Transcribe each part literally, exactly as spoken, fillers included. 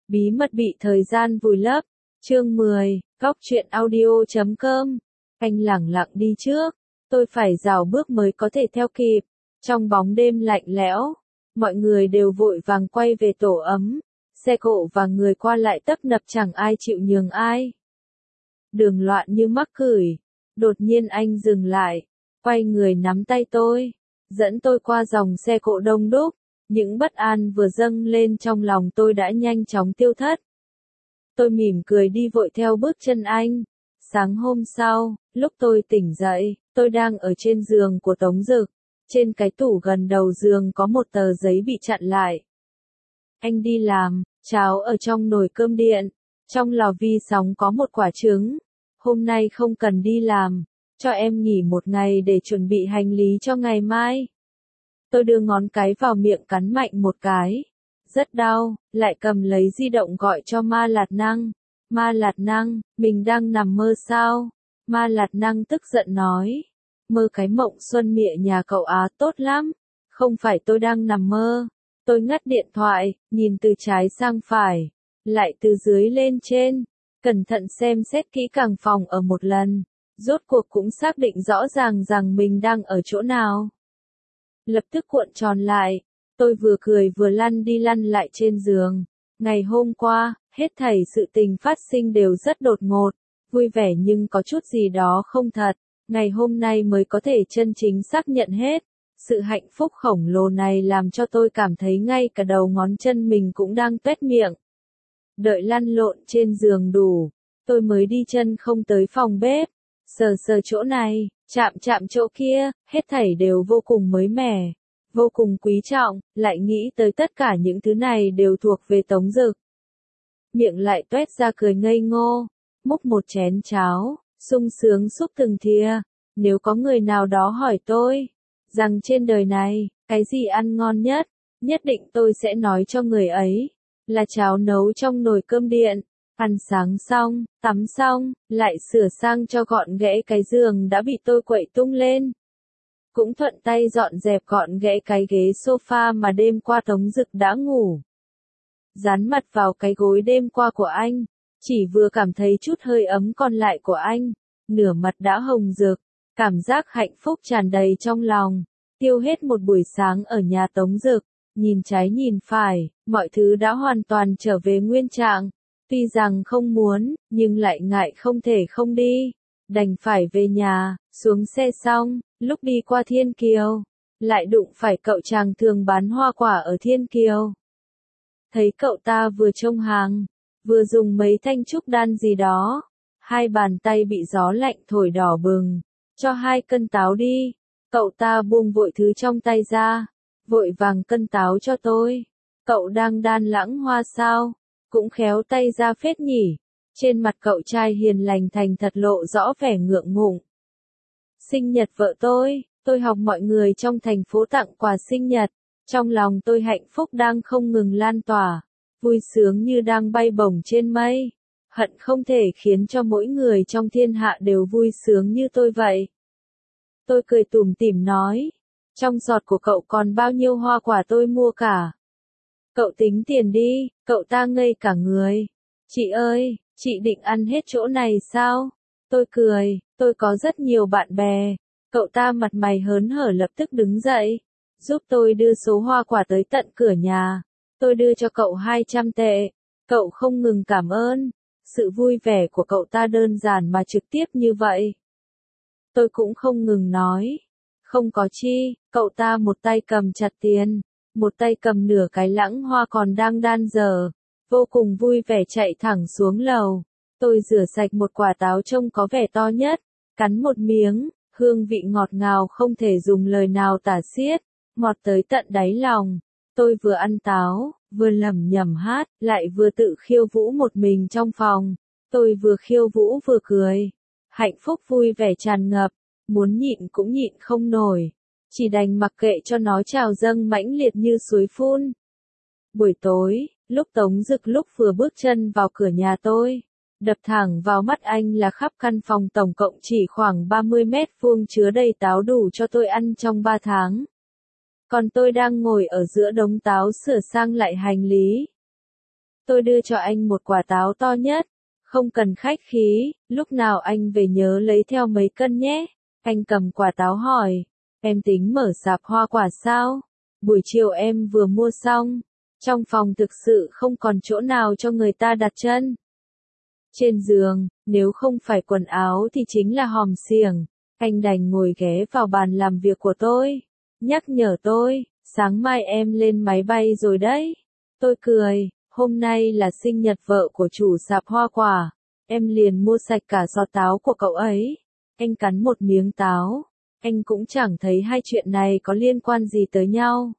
Bí mật bị thời gian vùi lấp. Chương mười, Góc truyện audio chấm com. Anh lẳng lặng đi trước, tôi phải rảo bước mới có thể theo kịp. Trong bóng đêm lạnh lẽo, mọi người đều vội vàng quay về tổ ấm. Xe cộ và người qua lại tấp nập chẳng ai chịu nhường ai. Đường loạn như mắc cửi. Đột nhiên anh dừng lại, quay người nắm tay tôi, dẫn tôi qua dòng xe cộ đông đúc. Những bất an vừa dâng lên trong lòng tôi đã nhanh chóng tiêu thất. Tôi mỉm cười đi vội theo bước chân anh. Sáng hôm sau, lúc tôi tỉnh dậy, tôi đang ở trên giường của Tống Dực. Trên cái tủ gần đầu giường có một tờ giấy bị chặn lại. Anh đi làm, cháo ở trong nồi cơm điện. Trong lò vi sóng có một quả trứng. Hôm nay không cần đi làm, cho em nghỉ một ngày để chuẩn bị hành lý cho ngày mai. Tôi đưa ngón cái vào miệng cắn mạnh một cái. Rất đau, lại cầm lấy di động gọi cho Ma Lạt Năng. Ma Lạt Năng, mình đang nằm mơ sao? Ma Lạt Năng tức giận nói. Mơ cái mộng xuân mịa nhà cậu Á tốt lắm. Không phải tôi đang nằm mơ. Tôi ngắt điện thoại, nhìn từ trái sang phải, lại từ dưới lên trên. Cẩn thận xem xét kỹ càng phòng ở một lần. Rốt cuộc cũng xác định rõ ràng rằng mình đang ở chỗ nào. Lập tức cuộn tròn lại. Tôi vừa cười vừa lăn đi lăn lại trên giường. Ngày hôm qua, hết thảy sự tình phát sinh đều rất đột ngột, vui vẻ nhưng có chút gì đó không thật. Ngày hôm nay mới có thể chân chính xác nhận hết. Sự hạnh phúc khổng lồ này làm cho tôi cảm thấy ngay cả đầu ngón chân mình cũng đang tuét miệng. Đợi lăn lộn trên giường đủ, tôi mới đi chân không tới phòng bếp. Sờ sờ chỗ này, chạm chạm chỗ kia, hết thảy đều vô cùng mới mẻ, vô cùng quý trọng, lại nghĩ tới tất cả những thứ này đều thuộc về Tống Dực. Miệng lại tuét ra cười ngây ngô, múc một chén cháo, sung sướng xúc từng thìa. Nếu có người nào đó hỏi tôi, rằng trên đời này, cái gì ăn ngon nhất, nhất định tôi sẽ nói cho người ấy, là cháo nấu trong nồi cơm điện. Ăn sáng xong, tắm xong, lại sửa sang cho gọn ghẽ cái giường đã bị tôi quậy tung lên. Cũng thuận tay dọn dẹp gọn ghẽ cái ghế sofa mà đêm qua Tống Dực đã ngủ. Dán mặt vào cái gối đêm qua của anh, chỉ vừa cảm thấy chút hơi ấm còn lại của anh, nửa mặt đã hồng rực, cảm giác hạnh phúc tràn đầy trong lòng, tiêu hết một buổi sáng ở nhà Tống Dực, nhìn trái nhìn phải, mọi thứ đã hoàn toàn trở về nguyên trạng. Tuy rằng không muốn, nhưng lại ngại không thể không đi, đành phải về nhà. Xuống xe xong, lúc đi qua Thiên Kiều, lại đụng phải cậu chàng thường bán hoa quả ở Thiên Kiều. Thấy cậu ta vừa trông hàng, vừa dùng mấy thanh trúc đan gì đó, hai bàn tay bị gió lạnh thổi đỏ bừng. Cho hai cân táo đi. Cậu ta buông vội thứ trong tay ra, vội vàng cân táo cho tôi. Cậu đang đan lãng hoa sao? Cũng khéo tay ra phết nhỉ. Trên mặt cậu trai hiền lành thành thật lộ rõ vẻ ngượng ngùng. Sinh nhật vợ tôi, tôi học mọi người trong thành phố tặng quà sinh nhật. Trong lòng tôi hạnh phúc đang không ngừng lan tỏa, vui sướng như đang bay bổng trên mây. Hận không thể khiến cho mỗi người trong thiên hạ đều vui sướng như tôi vậy. Tôi cười tủm tỉm nói, trong giọt của cậu còn bao nhiêu hoa quả tôi mua cả. Cậu tính tiền đi. Cậu ta ngây cả người. Chị ơi, chị định ăn hết chỗ này sao? Tôi cười, tôi có rất nhiều bạn bè. Cậu ta mặt mày hớn hở lập tức đứng dậy, giúp tôi đưa số hoa quả tới tận cửa nhà. Tôi đưa cho cậu hai trăm tệ. Cậu không ngừng cảm ơn. Sự vui vẻ của cậu ta đơn giản mà trực tiếp như vậy. Tôi cũng không ngừng nói. Không có chi. Cậu ta một tay cầm chặt tiền, một tay cầm nửa cái lãng hoa còn đang đan dở, vô cùng vui vẻ chạy thẳng xuống lầu. Tôi rửa sạch một quả táo trông có vẻ to nhất, cắn một miếng, hương vị ngọt ngào không thể dùng lời nào tả xiết, ngọt tới tận đáy lòng. Tôi vừa ăn táo, vừa lẩm nhẩm hát, lại vừa tự khiêu vũ một mình trong phòng. Tôi vừa khiêu vũ vừa cười, hạnh phúc vui vẻ tràn ngập, muốn nhịn cũng nhịn không nổi. Chỉ đành mặc kệ cho nó trào dâng mãnh liệt như suối phun. Buổi tối, lúc Tống Dực lúc vừa bước chân vào cửa nhà tôi, đập thẳng vào mắt anh là khắp căn phòng tổng cộng chỉ khoảng ba mươi mét vuông chứa đầy táo đủ cho tôi ăn trong ba tháng. Còn tôi đang ngồi ở giữa đống táo sửa sang lại hành lý. Tôi đưa cho anh một quả táo to nhất. Không cần khách khí, lúc nào anh về nhớ lấy theo mấy cân nhé. Anh cầm quả táo hỏi, em tính mở sạp hoa quả sao? Buổi chiều em vừa mua xong. Trong phòng thực sự không còn chỗ nào cho người ta đặt chân. Trên giường, nếu không phải quần áo thì chính là hòm xiềng. Anh đành ngồi ghé vào bàn làm việc của tôi. Nhắc nhở tôi, sáng mai em lên máy bay rồi đấy. Tôi cười, hôm nay là sinh nhật vợ của chủ sạp hoa quả. Em liền mua sạch cả giò táo của cậu ấy. Anh cắn một miếng táo. Anh cũng chẳng thấy hai chuyện này có liên quan gì tới nhau.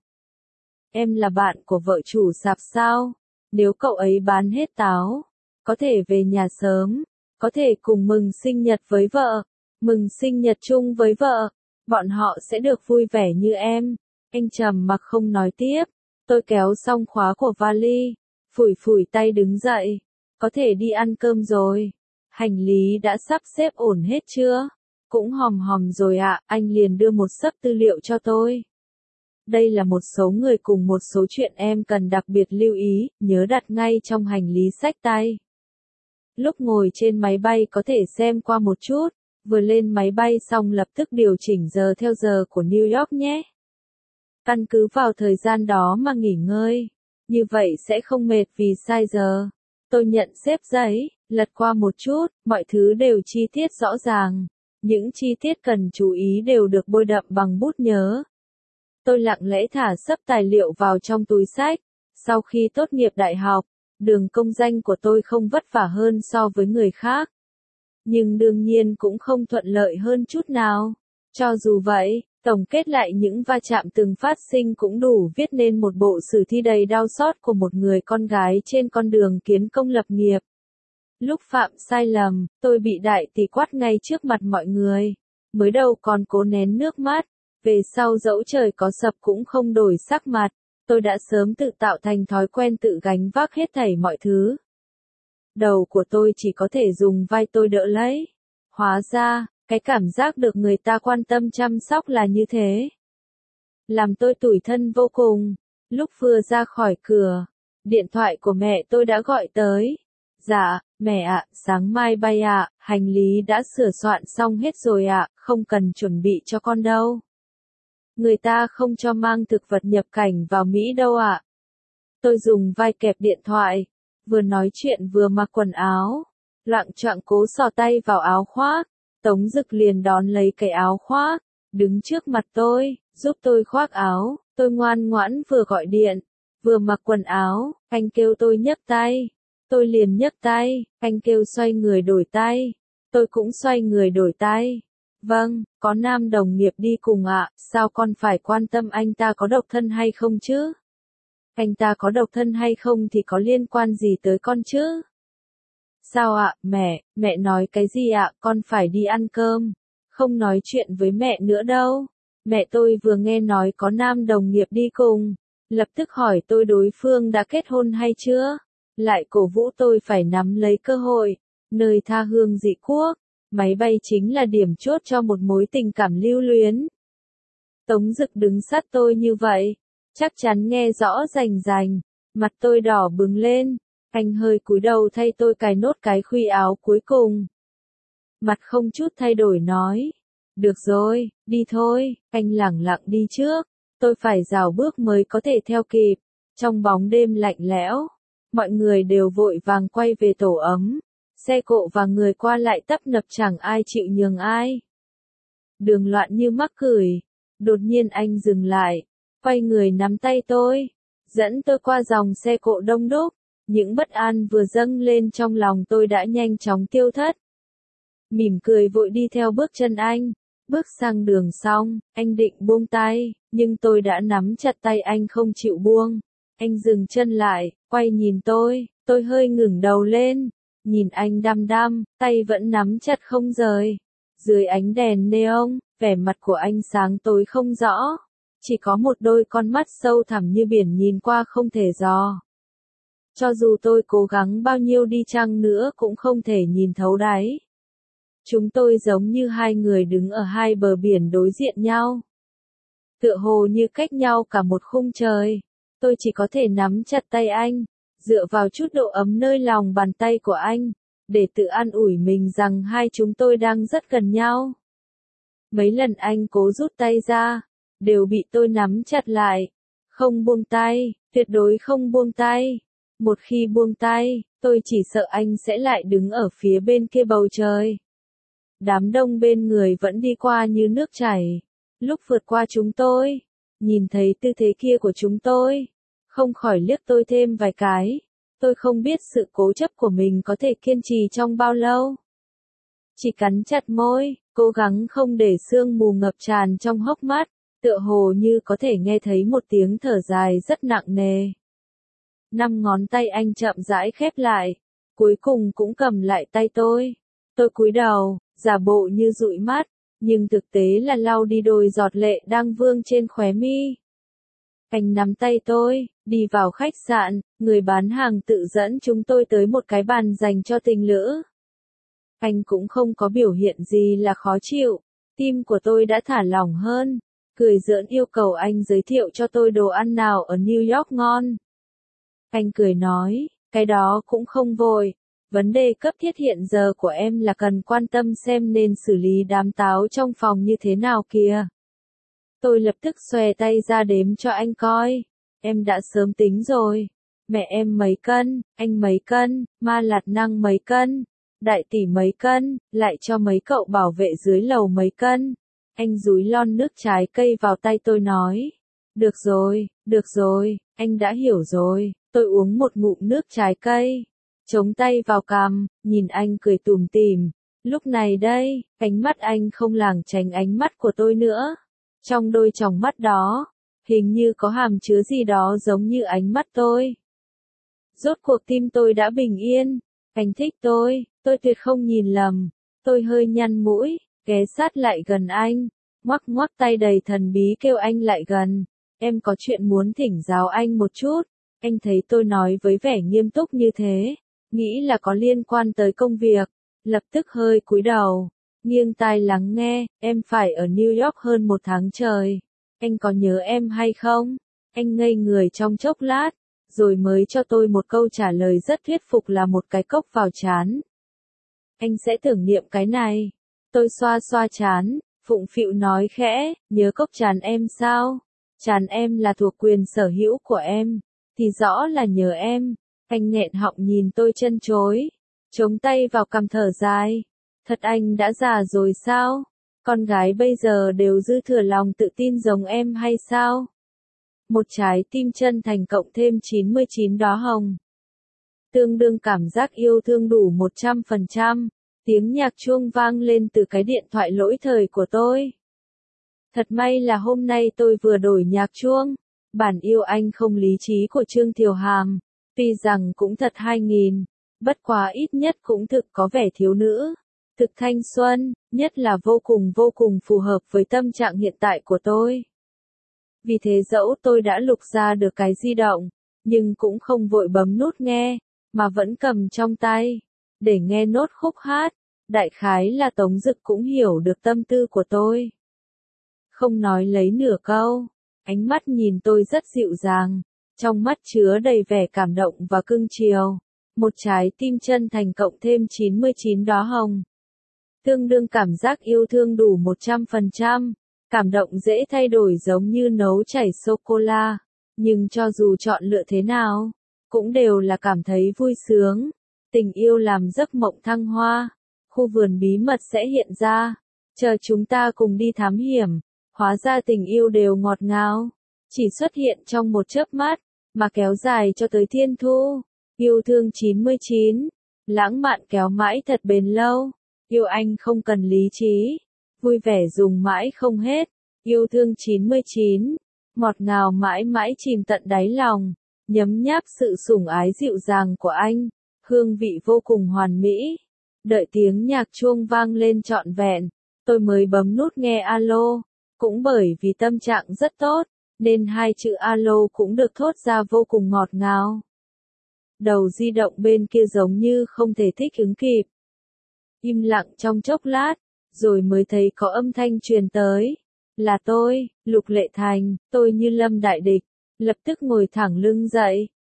Em là bạn của vợ chủ sạp sao? Nếu cậu ấy bán hết táo, có thể về nhà sớm, có thể cùng mừng sinh nhật với vợ, mừng sinh nhật chung với vợ, bọn họ sẽ được vui vẻ như em. Anh trầm mặc không nói tiếp, tôi kéo xong khóa của vali, phủi phủi tay đứng dậy, có thể đi ăn cơm rồi. Hành lý đã sắp xếp ổn hết chưa? Cũng hòm hòm rồi ạ, anh liền đưa một xấp tư liệu cho tôi. Đây là một số người cùng một số chuyện em cần đặc biệt lưu ý, nhớ đặt ngay trong hành lý xách tay. Lúc ngồi trên máy bay có thể xem qua một chút, vừa lên máy bay xong lập tức điều chỉnh giờ theo giờ của New York nhé. Căn cứ vào thời gian đó mà nghỉ ngơi, như vậy sẽ không mệt vì sai giờ. Tôi nhận xếp giấy, lật qua một chút, mọi thứ đều chi tiết rõ ràng. Những chi tiết cần chú ý đều được bôi đậm bằng bút nhớ. Tôi lặng lẽ thả xấp tài liệu vào trong túi xách. Sau khi tốt nghiệp đại học, đường công danh của tôi không vất vả hơn so với người khác. Nhưng đương nhiên cũng không thuận lợi hơn chút nào. Cho dù vậy, tổng kết lại những va chạm từng phát sinh cũng đủ viết nên một bộ sử thi đầy đau xót của một người con gái trên con đường kiến công lập nghiệp. Lúc phạm sai lầm, tôi bị đại tỷ quát ngay trước mặt mọi người. Mới đầu còn cố nén nước mắt, về sau dẫu trời có sập cũng không đổi sắc mặt. Tôi đã sớm tự tạo thành thói quen tự gánh vác hết thảy mọi thứ. Đầu của tôi chỉ có thể dùng vai tôi đỡ lấy. Hóa ra, cái cảm giác được người ta quan tâm chăm sóc là như thế. Làm tôi tủi thân vô cùng. Lúc vừa ra khỏi cửa, điện thoại của mẹ tôi đã gọi tới. Dạ, mẹ ạ, sáng mai bay ạ, hành lý đã sửa soạn xong hết rồi ạ, không cần chuẩn bị cho con đâu. Người ta không cho mang thực vật nhập cảnh vào Mỹ đâu ạ. Tôi dùng vai kẹp điện thoại, vừa nói chuyện vừa mặc quần áo, loạng choạng cố xò tay vào áo khoác. Tống Dực liền đón lấy cái áo khoác, đứng trước mặt tôi, giúp tôi khoác áo. Tôi ngoan ngoãn vừa gọi điện, vừa mặc quần áo. Anh kêu tôi nhấc tay, tôi liền nhấc tay. Anh kêu xoay người đổi tay, tôi cũng xoay người đổi tay. Vâng, có nam đồng nghiệp đi cùng ạ, sao con phải quan tâm anh ta có độc thân hay không chứ? Anh ta có độc thân hay không thì có liên quan gì tới con chứ? Sao ạ, mẹ, mẹ nói cái gì ạ, con phải đi ăn cơm, không nói chuyện với mẹ nữa đâu. Mẹ tôi vừa nghe nói có nam đồng nghiệp đi cùng, lập tức hỏi tôi đối phương đã kết hôn hay chưa, lại cổ vũ tôi phải nắm lấy cơ hội, nơi tha hương dị quốc, máy bay chính là điểm chốt cho một mối tình cảm lưu luyến. Tống Dực đứng sát tôi như vậy, chắc chắn nghe rõ rành rành, mặt tôi đỏ bừng lên. Anh hơi cúi đầu thay tôi cài nốt cái khuy áo cuối cùng. Mặt không chút thay đổi nói. Được rồi, đi thôi, anh lẳng lặng đi trước. Tôi phải rảo bước mới có thể theo kịp. Trong bóng đêm lạnh lẽo, mọi người đều vội vàng quay về tổ ấm. Xe cộ và người qua lại tấp nập chẳng ai chịu nhường ai. Đường loạn như mắc cười. Đột nhiên anh dừng lại, quay người nắm tay tôi, dẫn tôi qua dòng xe cộ đông đúc. Những bất an vừa dâng lên trong lòng tôi đã nhanh chóng tiêu thất. Mỉm cười vội đi theo bước chân anh. Bước sang đường xong, anh định buông tay, nhưng tôi đã nắm chặt tay anh không chịu buông. Anh dừng chân lại, quay nhìn tôi, tôi hơi ngẩng đầu lên, nhìn anh đăm đăm, tay vẫn nắm chặt không rời. Dưới ánh đèn neon, vẻ mặt của anh sáng tối không rõ, chỉ có một đôi con mắt sâu thẳm như biển nhìn qua không thể dò. Cho dù tôi cố gắng bao nhiêu đi chăng nữa cũng không thể nhìn thấu đáy. Chúng tôi giống như hai người đứng ở hai bờ biển đối diện nhau. Tựa hồ như cách nhau cả một khung trời. Tôi chỉ có thể nắm chặt tay anh, dựa vào chút độ ấm nơi lòng bàn tay của anh, để tự an ủi mình rằng hai chúng tôi đang rất gần nhau. Mấy lần anh cố rút tay ra, đều bị tôi nắm chặt lại. Không buông tay, tuyệt đối không buông tay. Một khi buông tay, tôi chỉ sợ anh sẽ lại đứng ở phía bên kia bầu trời. Đám đông bên người vẫn đi qua như nước chảy. Lúc vượt qua chúng tôi, nhìn thấy tư thế kia của chúng tôi, không khỏi liếc tôi thêm vài cái. Tôi không biết sự cố chấp của mình có thể kiên trì trong bao lâu. Chỉ cắn chặt môi, cố gắng không để sương mù ngập tràn trong hốc mắt, tựa hồ như có thể nghe thấy một tiếng thở dài rất nặng nề. Năm ngón tay anh chậm rãi khép lại, cuối cùng cũng cầm lại tay tôi. Tôi cúi đầu, giả bộ như dụi mắt, nhưng thực tế là lau đi đôi giọt lệ đang vương trên khóe mi. Anh nắm tay tôi, đi vào khách sạn, người bán hàng tự dẫn chúng tôi tới một cái bàn dành cho tình lữ. Anh cũng không có biểu hiện gì là khó chịu, tim của tôi đã thả lỏng hơn, cười giỡn yêu cầu anh giới thiệu cho tôi đồ ăn nào ở New York ngon. Anh cười nói, cái đó cũng không vội, vấn đề cấp thiết hiện giờ của em là cần quan tâm xem nên xử lý đám táo trong phòng như thế nào kìa. Tôi lập tức xòe tay ra đếm cho anh coi, em đã sớm tính rồi, mẹ em mấy cân, anh mấy cân, Ma Lạt Năng mấy cân, đại tỷ mấy cân, lại cho mấy cậu bảo vệ dưới lầu mấy cân. Anh dúi lon nước trái cây vào tay tôi nói, được rồi, được rồi, anh đã hiểu rồi. Tôi uống một ngụm nước trái cây, chống tay vào cằm, nhìn anh cười tủm tỉm. Lúc này đây, ánh mắt anh không lảng tránh ánh mắt của tôi nữa. Trong đôi tròng mắt đó, hình như có hàm chứa gì đó giống như ánh mắt tôi. Rốt cuộc tim tôi đã bình yên. Anh thích tôi, tôi tuyệt không nhìn lầm. Tôi hơi nhăn mũi, ghé sát lại gần anh, ngoắc ngoắc tay đầy thần bí kêu anh lại gần. Em có chuyện muốn thỉnh giáo anh một chút. Anh thấy tôi nói với vẻ nghiêm túc như thế, nghĩ là có liên quan tới công việc, lập tức hơi cúi đầu, nghiêng tai lắng nghe. Em phải ở New York hơn một tháng trời, anh có nhớ em hay không? Anh ngây người trong chốc lát, rồi mới cho tôi một câu trả lời rất thuyết phục là một cái cốc vào trán. Anh sẽ tưởng niệm cái này. Tôi xoa xoa trán, phụng phịu nói khẽ, nhớ cốc trán em sao? Trán em là thuộc quyền sở hữu của em. Thì rõ là nhờ em. Anh nghẹn họng nhìn tôi chân chối, chống tay vào cằm thở dài. Thật anh đã già rồi sao? Con gái bây giờ đều dư thừa lòng tự tin giống em hay sao? Một trái tim chân thành cộng thêm chín mươi chín đóa hồng. Tương đương cảm giác yêu thương đủ một trăm phần trăm. Tiếng nhạc chuông vang lên từ cái điện thoại lỗi thời của tôi. Thật may là hôm nay tôi vừa đổi nhạc chuông. Bản yêu anh không lý trí của Trương Thiều Hàm, tuy rằng cũng thật hai nghìn, bất quá ít nhất cũng thực có vẻ thiếu nữ, thực thanh xuân, nhất là vô cùng vô cùng phù hợp với tâm trạng hiện tại của tôi. Vì thế dẫu tôi đã lục ra được cái di động, nhưng cũng không vội bấm nút nghe, mà vẫn cầm trong tay, để nghe nốt khúc hát. Đại khái là Tống Dực cũng hiểu được tâm tư của tôi. Không nói lấy nửa câu. Ánh mắt nhìn tôi rất dịu dàng, trong mắt chứa đầy vẻ cảm động và cưng chiều. Một trái tim chân thành cộng thêm chín mươi chín đóa hồng. Tương đương cảm giác yêu thương đủ một trăm phần trăm. Cảm động dễ thay đổi giống như nấu chảy sô-cô-la. Nhưng cho dù chọn lựa thế nào, cũng đều là cảm thấy vui sướng. Tình yêu làm giấc mộng thăng hoa. Khu vườn bí mật sẽ hiện ra. Chờ chúng ta cùng đi thám hiểm. Hóa ra tình yêu đều ngọt ngào, chỉ xuất hiện trong một chớp mắt, mà kéo dài cho tới thiên thu. Yêu thương chín mươi chín, lãng mạn kéo mãi thật bền lâu. Yêu anh không cần lý trí, vui vẻ dùng mãi không hết. Yêu thương chín mươi chín, ngọt ngào mãi mãi chìm tận đáy lòng, nhấm nháp sự sủng ái dịu dàng của anh, hương vị vô cùng hoàn mỹ. Đợi tiếng nhạc chuông vang lên trọn vẹn, tôi mới bấm nút nghe alo. Cũng bởi vì tâm trạng rất tốt, nên hai chữ alo cũng được thốt ra vô cùng ngọt ngào. Đầu di động bên kia giống như không thể thích ứng kịp. Im lặng trong chốc lát, rồi mới thấy có âm thanh truyền tới. Là tôi, Lục Lệ Thành. Tôi như lâm đại địch, lập tức ngồi thẳng lưng dậy,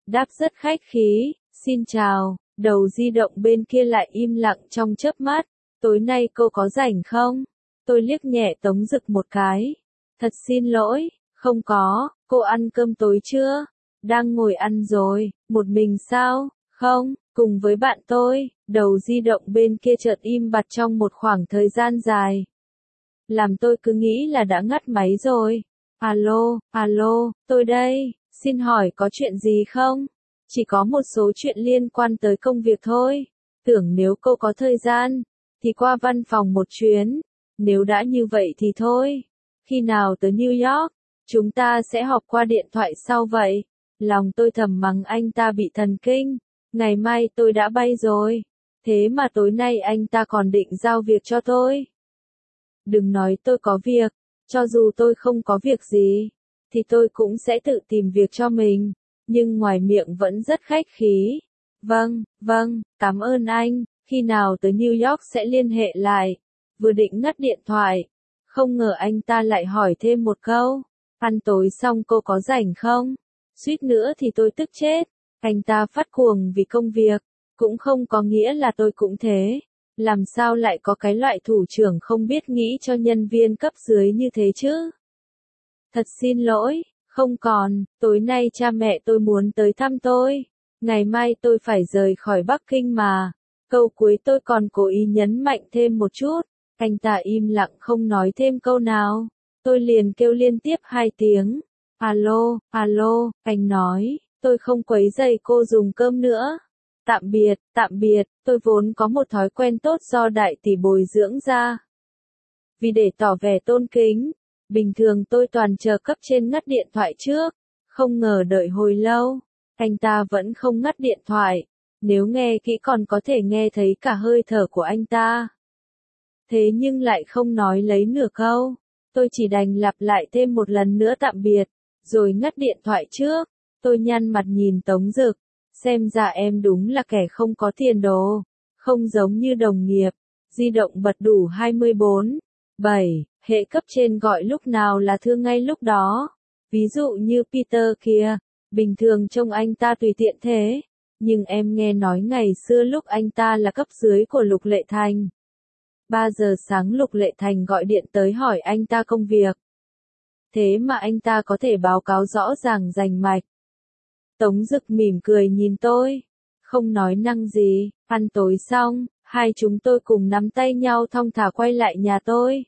đáp rất khách khí, xin chào, đầu di động bên kia lại im lặng trong chớp mắt, tối nay cô có rảnh không? Tôi liếc nhẹ Tống Dực một cái, thật xin lỗi, không có, cô ăn cơm tối chưa? Đang ngồi ăn rồi, một mình sao? Không, cùng với bạn tôi, đầu di động bên kia chợt im bặt trong một khoảng thời gian dài. Làm tôi cứ nghĩ là đã ngắt máy rồi. Alo, alo, tôi đây, xin hỏi có chuyện gì không? Chỉ có một số chuyện liên quan tới công việc thôi. Tưởng nếu cô có thời gian, thì qua văn phòng một chuyến. Nếu đã như vậy thì thôi. Khi nào tới New York, chúng ta sẽ họp qua điện thoại sau vậy. Lòng tôi thầm mắng anh ta bị thần kinh. Ngày mai tôi đã bay rồi. Thế mà tối nay anh ta còn định giao việc cho tôi. Đừng nói tôi có việc. Cho dù tôi không có việc gì, thì tôi cũng sẽ tự tìm việc cho mình. Nhưng ngoài miệng vẫn rất khách khí. Vâng, vâng, cảm ơn anh. Khi nào tới New York sẽ liên hệ lại. Vừa định ngắt điện thoại. Không ngờ anh ta lại hỏi thêm một câu. Ăn tối xong cô có rảnh không? Suýt nữa thì tôi tức chết. Anh ta phát cuồng vì công việc. Cũng không có nghĩa là tôi cũng thế. Làm sao lại có cái loại thủ trưởng không biết nghĩ cho nhân viên cấp dưới như thế chứ? Thật xin lỗi, không còn, tối nay cha mẹ tôi muốn tới thăm tôi. Ngày mai tôi phải rời khỏi Bắc Kinh mà. Câu cuối tôi còn cố ý nhấn mạnh thêm một chút. Anh ta im lặng không nói thêm câu nào. Tôi liền kêu liên tiếp hai tiếng. Alo, alo, anh nói, tôi không quấy rầy cô dùng cơm nữa. Tạm biệt, tạm biệt, tôi vốn có một thói quen tốt do đại tỷ bồi dưỡng ra. Vì để tỏ vẻ tôn kính, bình thường tôi toàn chờ cấp trên ngắt điện thoại trước. Không ngờ đợi hồi lâu, anh ta vẫn không ngắt điện thoại. Nếu nghe kỹ còn có thể nghe thấy cả hơi thở của anh ta. Thế nhưng lại không nói lấy nửa câu. Tôi chỉ đành lặp lại thêm một lần nữa tạm biệt, rồi ngắt điện thoại trước. Tôi nhăn mặt nhìn Tống Dực. Xem ra em đúng là kẻ không có tiền đồ. Không giống như đồng nghiệp. Di động bật đủ hai mươi bốn, bảy, hệ cấp trên gọi lúc nào là thưa ngay lúc đó. Ví dụ như Peter kia. Bình thường trông anh ta tùy tiện thế. Nhưng em nghe nói ngày xưa lúc anh ta là cấp dưới của Lục Lệ Thành. ba giờ sáng Lục Lệ Thành gọi điện tới hỏi anh ta công việc. Thế mà anh ta có thể báo cáo rõ ràng rành mạch. Tống Dực mỉm cười nhìn tôi. Không nói năng gì, ăn tối xong, hai chúng tôi cùng nắm tay nhau thong thả quay lại nhà tôi.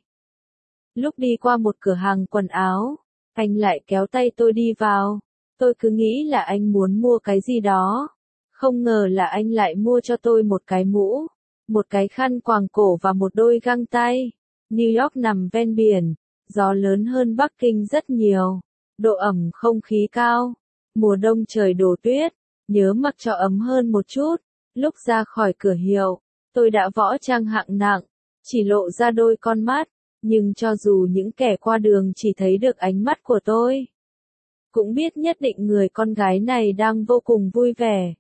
Lúc đi qua một cửa hàng quần áo, anh lại kéo tay tôi đi vào. Tôi cứ nghĩ là anh muốn mua cái gì đó. Không ngờ là anh lại mua cho tôi một cái mũ, một cái khăn quàng cổ và một đôi găng tay. New York nằm ven biển, gió lớn hơn Bắc Kinh rất nhiều, độ ẩm không khí cao. Mùa đông trời đổ tuyết, nhớ mặc cho ấm hơn một chút. Lúc ra khỏi cửa hiệu, tôi đã võ trang hạng nặng, chỉ lộ ra đôi con mắt, nhưng cho dù những kẻ qua đường chỉ thấy được ánh mắt của tôi, cũng biết nhất định người con gái này đang vô cùng vui vẻ.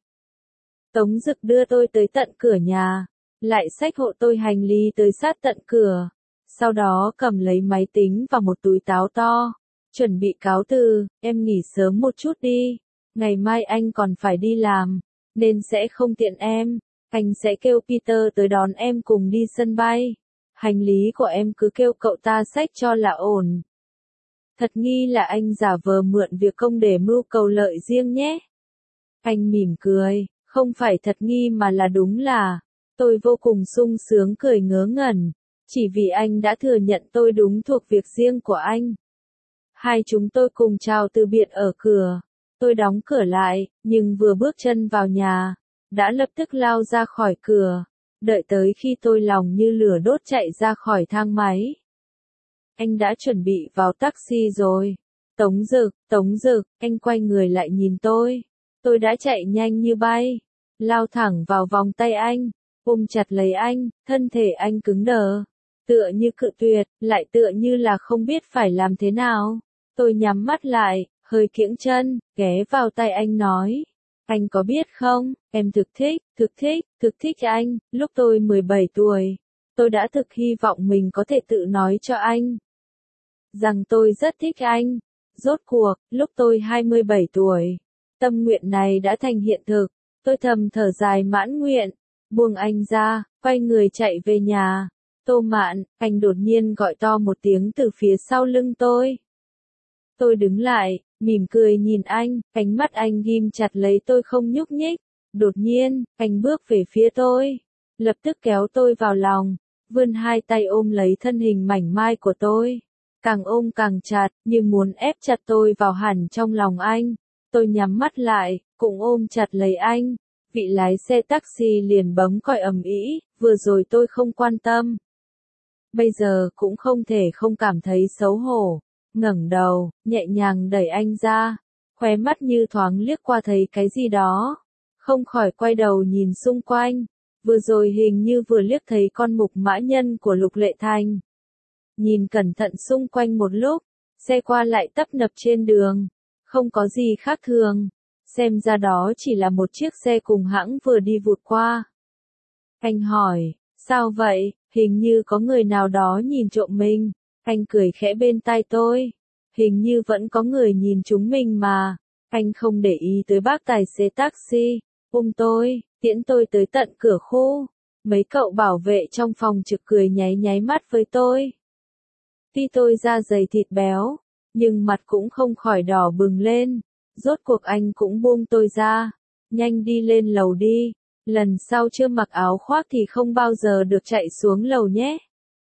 Tống Dực đưa tôi tới tận cửa nhà, lại xách hộ tôi hành lý tới sát tận cửa, sau đó cầm lấy máy tính và một túi táo to. Chuẩn bị cáo từ, em nghỉ sớm một chút đi. Ngày mai anh còn phải đi làm, nên sẽ không tiện em. Anh sẽ kêu Peter tới đón em cùng đi sân bay. Hành lý của em cứ kêu cậu ta xách cho là ổn. Thật nghi là anh giả vờ mượn việc công để mưu cầu lợi riêng nhé. Anh mỉm cười, không phải thật nghi mà là đúng là. Tôi vô cùng sung sướng cười ngớ ngẩn. Chỉ vì anh đã thừa nhận tôi đúng thuộc việc riêng của anh. Hai chúng tôi cùng chào từ biệt ở cửa. Tôi đóng cửa lại, nhưng vừa bước chân vào nhà, đã lập tức lao ra khỏi cửa. Đợi tới khi tôi lòng như lửa đốt chạy ra khỏi thang máy. Anh đã chuẩn bị vào taxi rồi. Tống Dực, Tống Dực, anh quay người lại nhìn tôi. Tôi đã chạy nhanh như bay, lao thẳng vào vòng tay anh, ôm chặt lấy anh, thân thể anh cứng đờ. Tựa như cự tuyệt, lại tựa như là không biết phải làm thế nào. Tôi nhắm mắt lại, hơi kiễng chân, ghé vào tay anh nói. Anh có biết không, em thực thích, thực thích, thực thích anh. Lúc tôi mười bảy tuổi, tôi đã thực hy vọng mình có thể tự nói cho anh rằng tôi rất thích anh. Rốt cuộc, lúc tôi hai mươi bảy tuổi, Tâm nguyện này đã thành hiện thực, tôi thầm thở dài mãn nguyện, buông anh ra, quay người chạy về nhà. Tô Mạn, anh đột nhiên gọi to một tiếng từ phía sau lưng tôi. Tôi đứng lại, mỉm cười nhìn anh, ánh mắt anh ghim chặt lấy tôi không nhúc nhích. Đột nhiên, anh bước về phía tôi, lập tức kéo tôi vào lòng, vươn hai tay ôm lấy thân hình mảnh mai của tôi. Càng ôm càng chặt, như muốn ép chặt tôi vào hẳn trong lòng anh. Tôi nhắm mắt lại, cũng ôm chặt lấy anh. Vị lái xe taxi liền bấm còi ầm ĩ, vừa rồi tôi không quan tâm. Bây giờ cũng không thể không cảm thấy xấu hổ. Ngẩng đầu, nhẹ nhàng đẩy anh ra, khóe mắt như thoáng liếc qua thấy cái gì đó. Không khỏi quay đầu nhìn xung quanh, vừa rồi hình như vừa liếc thấy con mục mã nhân của Lục Lệ Thành. Nhìn cẩn thận xung quanh một lúc, xe qua lại tấp nập trên đường, không có gì khác thường, xem ra đó chỉ là một chiếc xe cùng hãng vừa đi vụt qua. Anh hỏi, sao vậy, hình như có người nào đó nhìn trộm mình. Anh cười khẽ bên tai tôi, hình như vẫn có người nhìn chúng mình mà. Anh không để ý tới bác tài xế taxi, ôm tôi, tiễn tôi tới tận cửa khu. Mấy cậu bảo vệ trong phòng trực cười nháy nháy mắt với tôi. Tuy tôi da dày thịt béo, nhưng mặt cũng không khỏi đỏ bừng lên. Rốt cuộc anh cũng buông tôi ra, nhanh đi lên lầu đi, lần sau chưa mặc áo khoác thì không bao giờ được chạy xuống lầu nhé.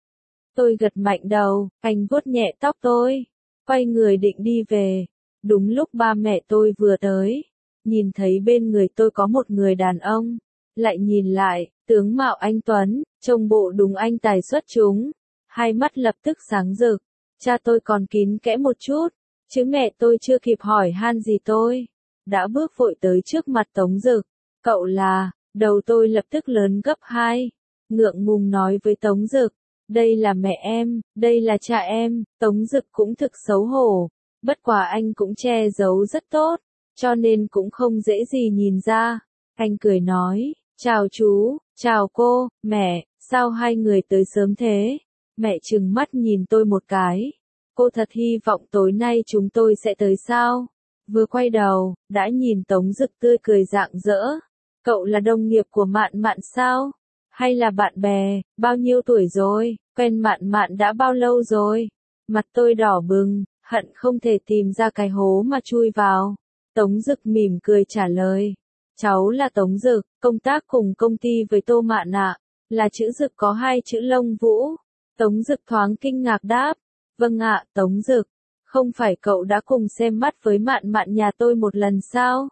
Tôi gật mạnh đầu, anh vuốt nhẹ tóc tôi, quay người định đi về. Đúng lúc ba mẹ tôi vừa tới, nhìn thấy bên người tôi có một người đàn ông, lại nhìn lại, tướng mạo anh tuấn, trông bộ đúng anh tài xuất chúng, hai mắt lập tức sáng rực. Cha tôi còn kín kẽ một chút, chứ mẹ tôi chưa kịp hỏi han gì tôi, đã bước vội tới trước mặt Tống Dực. Cậu là, đầu tôi lập tức lớn gấp hai, ngượng ngùng nói với Tống Dực. Đây là mẹ em, đây là cha em. Tống Dực cũng thực xấu hổ, bất quá anh cũng che giấu rất tốt, cho nên cũng không dễ gì nhìn ra. Anh cười nói, chào chú, chào cô, mẹ, sao hai người tới sớm thế? Mẹ trừng mắt nhìn tôi một cái, cô thật hy vọng tối nay chúng tôi sẽ tới sao? Vừa quay đầu, đã nhìn Tống Dực tươi cười rạng rỡ. Cậu là đồng nghiệp của Mạn Mạn sao? Hay là bạn bè, bao nhiêu tuổi rồi, quen Mạn Mạn đã bao lâu rồi? Mặt tôi đỏ bừng, hận không thể tìm ra cái hố mà chui vào. Tống Dực mỉm cười trả lời. Cháu là Tống Dực, công tác cùng công ty với Tô Mạn ạ. Là chữ Dực có hai chữ Lông Vũ. Tống Dực thoáng kinh ngạc đáp. Vâng ạ, Tống Dực. Không phải cậu đã cùng xem mắt với Mạn Mạn nhà tôi một lần sao?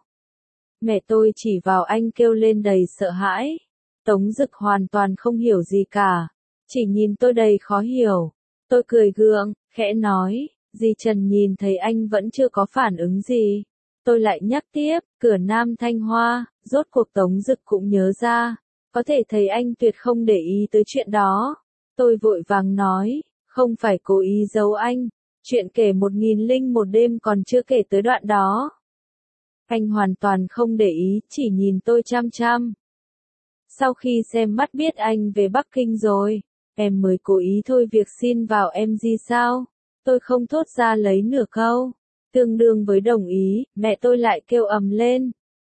Mẹ tôi chỉ vào anh kêu lên đầy sợ hãi. Tống Dực hoàn toàn không hiểu gì cả, chỉ nhìn tôi đầy khó hiểu. Tôi cười gượng, khẽ nói, dì Trần nhìn thấy anh vẫn chưa có phản ứng gì. Tôi lại nhắc tiếp, cửa Nam Thanh Hoa, rốt cuộc Tống Dực cũng nhớ ra, có thể thấy anh tuyệt không để ý tới chuyện đó. Tôi vội vàng nói, không phải cố ý giấu anh, chuyện kể một nghìn linh một đêm còn chưa kể tới đoạn đó. Anh hoàn toàn không để ý, chỉ nhìn tôi chăm chăm. Sau khi xem mắt biết anh về Bắc Kinh rồi, em mới cố ý thôi việc xin vào em gi sao? Tôi không thốt ra lấy nửa câu. Tương đương với đồng ý, mẹ tôi lại kêu ầm lên.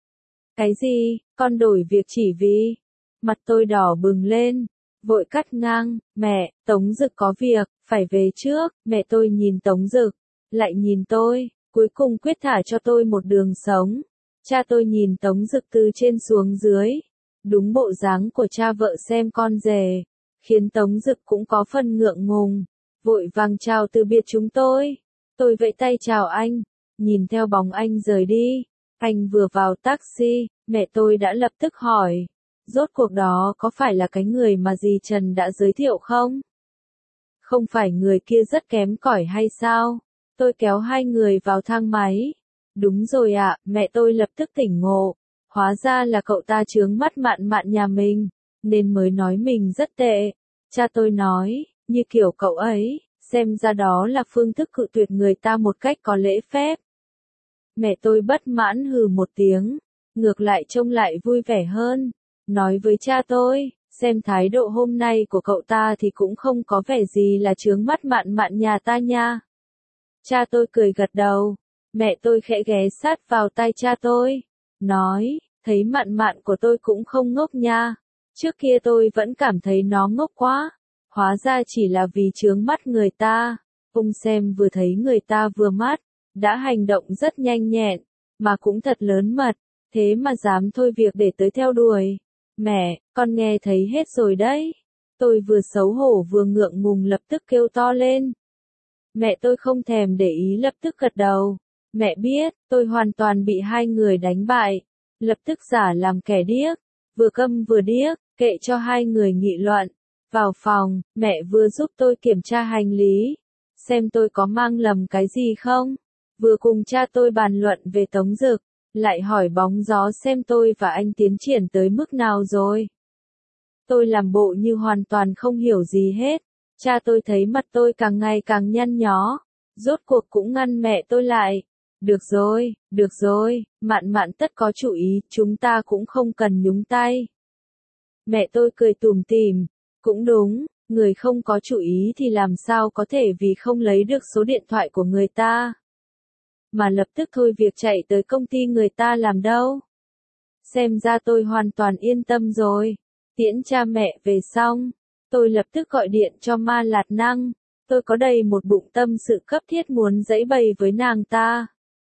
Cái gì, con đổi việc chỉ vì? Mặt tôi đỏ bừng lên, vội cắt ngang, mẹ, Tống Dực có việc, phải về trước. Mẹ tôi nhìn Tống Dực, lại nhìn tôi, cuối cùng quyết thả cho tôi một đường sống. Cha tôi nhìn Tống Dực từ trên xuống dưới. Đúng bộ dáng của cha vợ xem con rể, khiến Tống Dực cũng có phần ngượng ngùng, vội vàng chào từ biệt chúng tôi. Tôi vẫy tay chào anh, nhìn theo bóng anh rời đi. Anh vừa vào taxi, mẹ tôi đã lập tức hỏi, rốt cuộc đó có phải là cái người mà dì Trần đã giới thiệu không? Không phải người kia rất kém cỏi hay sao? Tôi kéo hai người vào thang máy. Đúng rồi ạ, mẹ tôi lập tức tỉnh ngộ. Hóa ra là cậu ta chướng mắt Mạn Mạn nhà mình, nên mới nói mình rất tệ. Cha tôi nói, như kiểu cậu ấy, xem ra đó là phương thức cự tuyệt người ta một cách có lễ phép. Mẹ tôi bất mãn hừ một tiếng, ngược lại trông lại vui vẻ hơn, nói với cha tôi, xem thái độ hôm nay của cậu ta thì cũng không có vẻ gì là chướng mắt Mạn Mạn nhà ta nha. Cha tôi cười gật đầu, Mẹ tôi khẽ ghé sát vào tai cha tôi, nói, thấy Mạn Mạn của tôi cũng không ngốc nha. Trước kia tôi vẫn cảm thấy nó ngốc quá, hóa ra chỉ là vì chướng mắt người ta. Ông xem vừa thấy người ta vừa mắt, đã hành động rất nhanh nhẹn, mà cũng thật lớn mật, thế mà dám thôi việc để tới theo đuổi. Mẹ, con nghe thấy hết rồi đấy. Tôi vừa xấu hổ vừa ngượng ngùng lập tức kêu to lên. Mẹ tôi không thèm để ý lập tức gật đầu. Mẹ biết, tôi hoàn toàn bị hai người đánh bại. Lập tức giả làm kẻ điếc, vừa câm vừa điếc, kệ cho hai người nghị luận. Vào phòng, mẹ vừa giúp tôi kiểm tra hành lý, xem tôi có mang lầm cái gì không. Vừa cùng cha tôi bàn luận về Tống Dực, lại hỏi bóng gió xem tôi và anh tiến triển tới mức nào rồi. Tôi làm bộ như hoàn toàn không hiểu gì hết. Cha tôi thấy mặt tôi càng ngày càng nhăn nhó, rốt cuộc cũng ngăn mẹ tôi lại. Được rồi, được rồi, Mạn Mạn tất có chủ ý, chúng ta cũng không cần nhúng tay. Mẹ tôi cười tủm tỉm, cũng đúng, người không có chủ ý thì làm sao có thể vì không lấy được số điện thoại của người ta, mà lập tức thôi việc chạy tới công ty người ta làm đâu. Xem ra tôi hoàn toàn yên tâm rồi. Tiễn cha mẹ về xong, tôi lập tức gọi điện cho Ma Lạt Năng. Tôi có đầy một bụng tâm sự cấp thiết muốn giãy bày với nàng ta.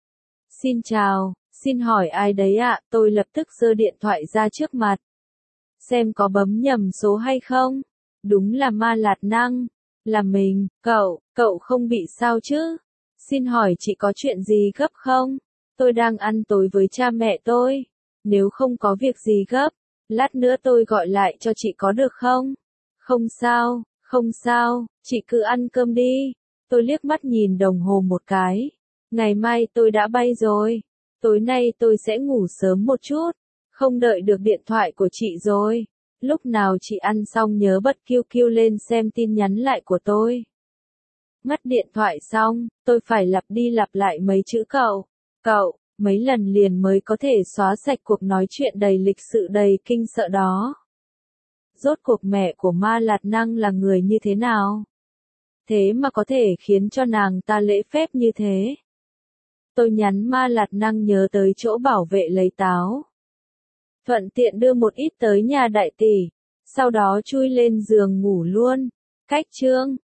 Xin chào, xin hỏi ai đấy ạ? Tôi lập tức giơ điện thoại ra trước mặt, xem có bấm nhầm số hay không. Đúng là Ma Lạt Năng, là mình. Cậu, cậu không bị sao chứ? Xin hỏi chị có chuyện gì gấp không? Tôi đang ăn tối với cha mẹ tôi. Nếu không có việc gì gấp, lát nữa tôi gọi lại cho chị có được không? Không sao, không sao, chị cứ ăn cơm đi. Tôi liếc mắt nhìn đồng hồ một cái. Ngày mai tôi đã bay rồi. Tối nay tôi sẽ ngủ sớm một chút. Không đợi được điện thoại của chị rồi. Lúc nào chị ăn xong nhớ bật kiu kiu lên xem tin nhắn lại của tôi. Ngắt điện thoại xong, tôi phải lặp đi lặp lại mấy chữ cậu, cậu, mấy lần liền mới có thể xóa sạch cuộc nói chuyện đầy lịch sự đầy kinh sợ đó. Rốt cuộc mẹ của Ma Lạt Năng là người như thế nào? Thế mà có thể khiến cho nàng ta lễ phép như thế. Tôi nhắn Ma Lạt Năng nhớ tới chỗ bảo vệ lấy táo. Thuận tiện đưa một ít tới nhà đại tỷ, sau đó chui lên giường ngủ luôn. Cách chương